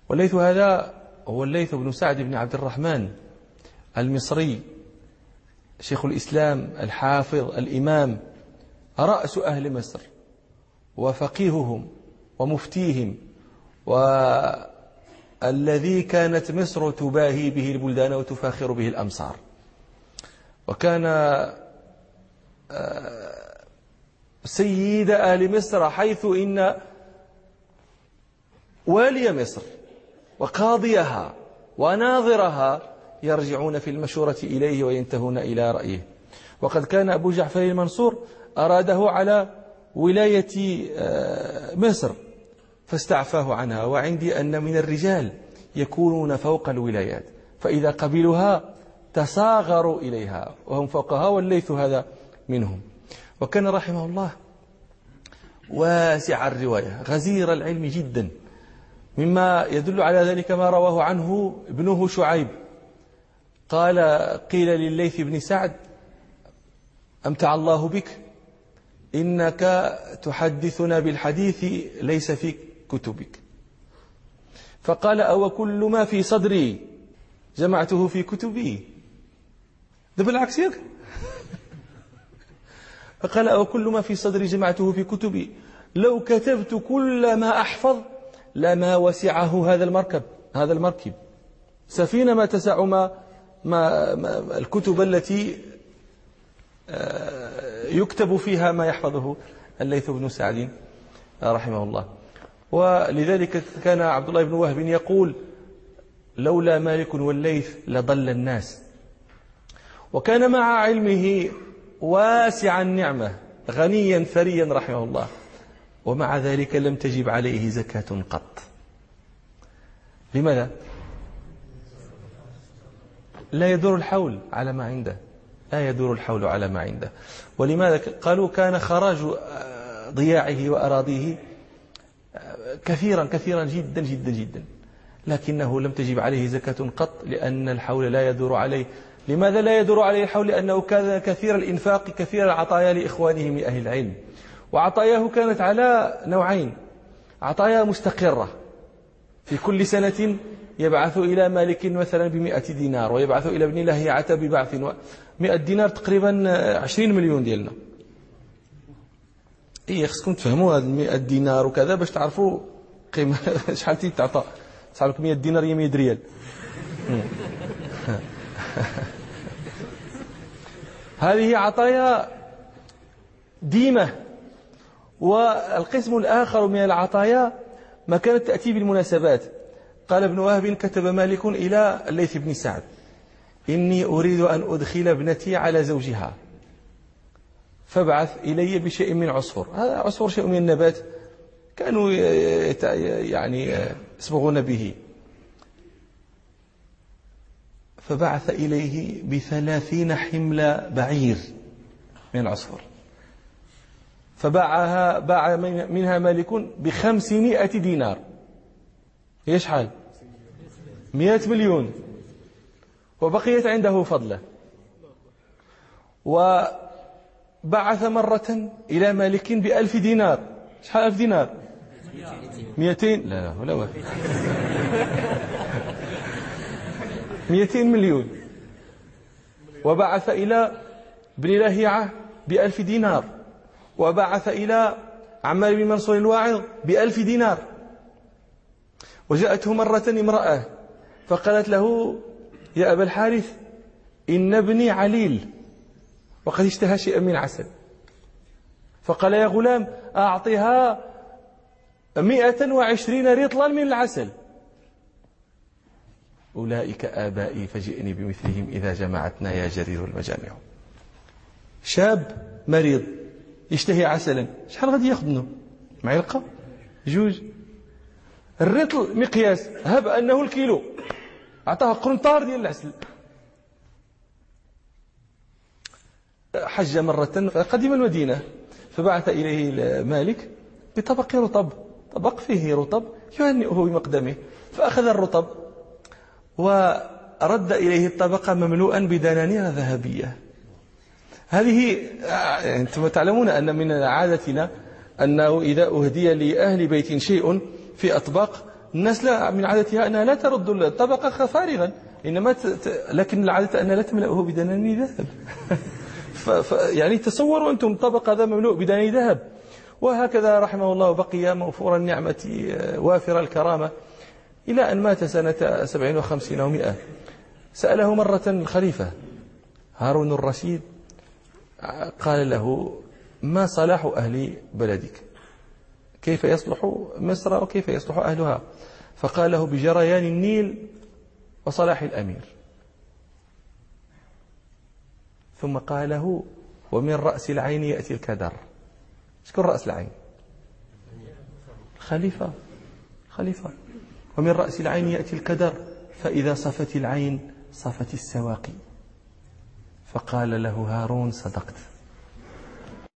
والليث هذا هو الليث بن سعد بن عبد الرحمن المصري، شيخ الإسلام الحافظ الإمام، رأس أهل مصر وفقيههم ومفتيهم، والذي كانت مصر تباهي به البلدان وتفاخر به الأمصار. وكان سيد أهل مصر، حيث إن والي مصر وقاضيها وناظرها يرجعون في المشورة إليه وينتهون إلى رأيه. وقد كان أبو جعفر المنصور أراده على ولاية مصر فاستعفاه عنها. وعندي أن من الرجال يكونون فوق الولايات، فإذا قبلوها تصاغروا إليها وهم فوقها، والليث هذا منهم. وكان رحمه الله واسع الرواية، غزير العلم جدا، مما يدل على ذلك ما رواه عنه ابنه شعيب قال: قيل للليث بن سعد: أمتع الله بك، إنك تحدثنا بالحديث ليس في كتبك. فقال: أو كل ما في صدري جمعته في كتبي؟ ده بالعكس ياك. فقال: أو كل ما في صدري جمعته في كتبي، لو كتبت كل ما أحفظ لما وسعه هذا المركب سفينة ما تسع ما الكتب التي يكتب فيها ما يحفظه الليث بن سعد رحمه الله. ولذلك كان عبد الله بن وهب يقول: لولا مالك والليث لضل الناس. وكان مع علمه واسع النعمة غنيا ثريا رحمه الله، ومع ذلك لم تجب عليه زكاة قط. لماذا؟ لا يدور الحول على ما عنده، لا يدور الحول على ما عنده. ولماذا؟ قالوا: كان خراج ضياعه وأراضيه كثيرا كثيرا جدا جدا جدا، لكنه لم تجب عليه زكاة قط، لأن الحول لا يدور عليه. لماذا لا يدور عليه الحول؟ لأنه كان كثير الإنفاق، كثير العطايا لإخوانه من أهل العلم. وعطاياه كانت على نوعين: عطايا مستقرة، في كل سنة يبعث إلى مالك مثلا ب100 دينار، ويبعث إلى ابن لهيعة ببعث 100 دينار، تقريبا 20 مليون ديالنا. إيه، خصكم تفهموا هذا 100 دينار وكذا باش تعرفوا قيمة شحال تيتعطى. صار لك 100 دينار هي 100 ريال. هذه عطايا ديمة. والقسم الآخر من العطايا ما كانت تأتي بالمناسبات. قال ابن وهب: كتب مالك إلى الليث بن سعد: إني أريد أن أدخل ابنتي على زوجها، فابعث إلي بشيء من عصفر. هذا عصفر شيء من النبات كانوا يعني يصبغون به. فبعث إليه ب30 حمل بعير من العصفر، باع منها مالك ب500 دينار. هي شحال؟ 100 مليون. وبقيت عنده فضلة. وبعث مرة إلى مالك ب1000 دينار. شحال 1000 دينار؟ 200. لا ولا واحد. 200 مليون. وبعث إلى ابن لهيعة ب1000 دينار. وبعث إلى عمار بن منصور الواعظ ب1000 دينار. وجاءته مرة امرأة فقالت له: يا أبا الحارث، إن ابني عليل وقد اشتهى شيئا من عسل. فقال: يا غلام، أعطها 120 رطلا من العسل. أولئك آبائي فجئني بمثلهم إذا جمعتنا يا جرير المجامع. شاب مريض يشتهي عسلا، شحال غادي ياخذ منه؟ معلقة؟ 2. الرطل مقياس، هب أنه الكيلو، أعطاه قنطار ديال العسل. حج مرة فقدم المدينة، فبعث إليه مالك بطبق رطب، طبق فيه رطب يهنئه بمقدمه. فأخذ الرطب ورد إليه الطبق مملوءا بدنانير ذهبية. هذه أنتم تعلمون أن من عادتنا أنه إذا أهدي لأهل بيت شيء في أطباق الناس لا من عادتها أنها لا ترد الطبق فارغا، إنما لكن العادة أنها لا تملأه بدنانير ذهب. يعني تصوروا أنتم الطبق هذا مملوء بدنانير ذهب. وهكذا رحمه الله بقي موفور النعمة وافر الكرامة إلى أن مات سنة 57 و100. سأله مرة الخليفة هارون الرشيد، قال له: ما صلاح أهل بلدك؟ كيف يصلح مصر وكيف يصلح أهلها؟ فقال له: بجريان النيل وصلاح الأمير. ثم قال له: ومن رأس العين يأتي الكدر. شكون رأس العين؟ خليفة. ومن رأس العين يأتي الكدر، فإذا صفت العين صفت السواقي. فقال له هارون: صدقت.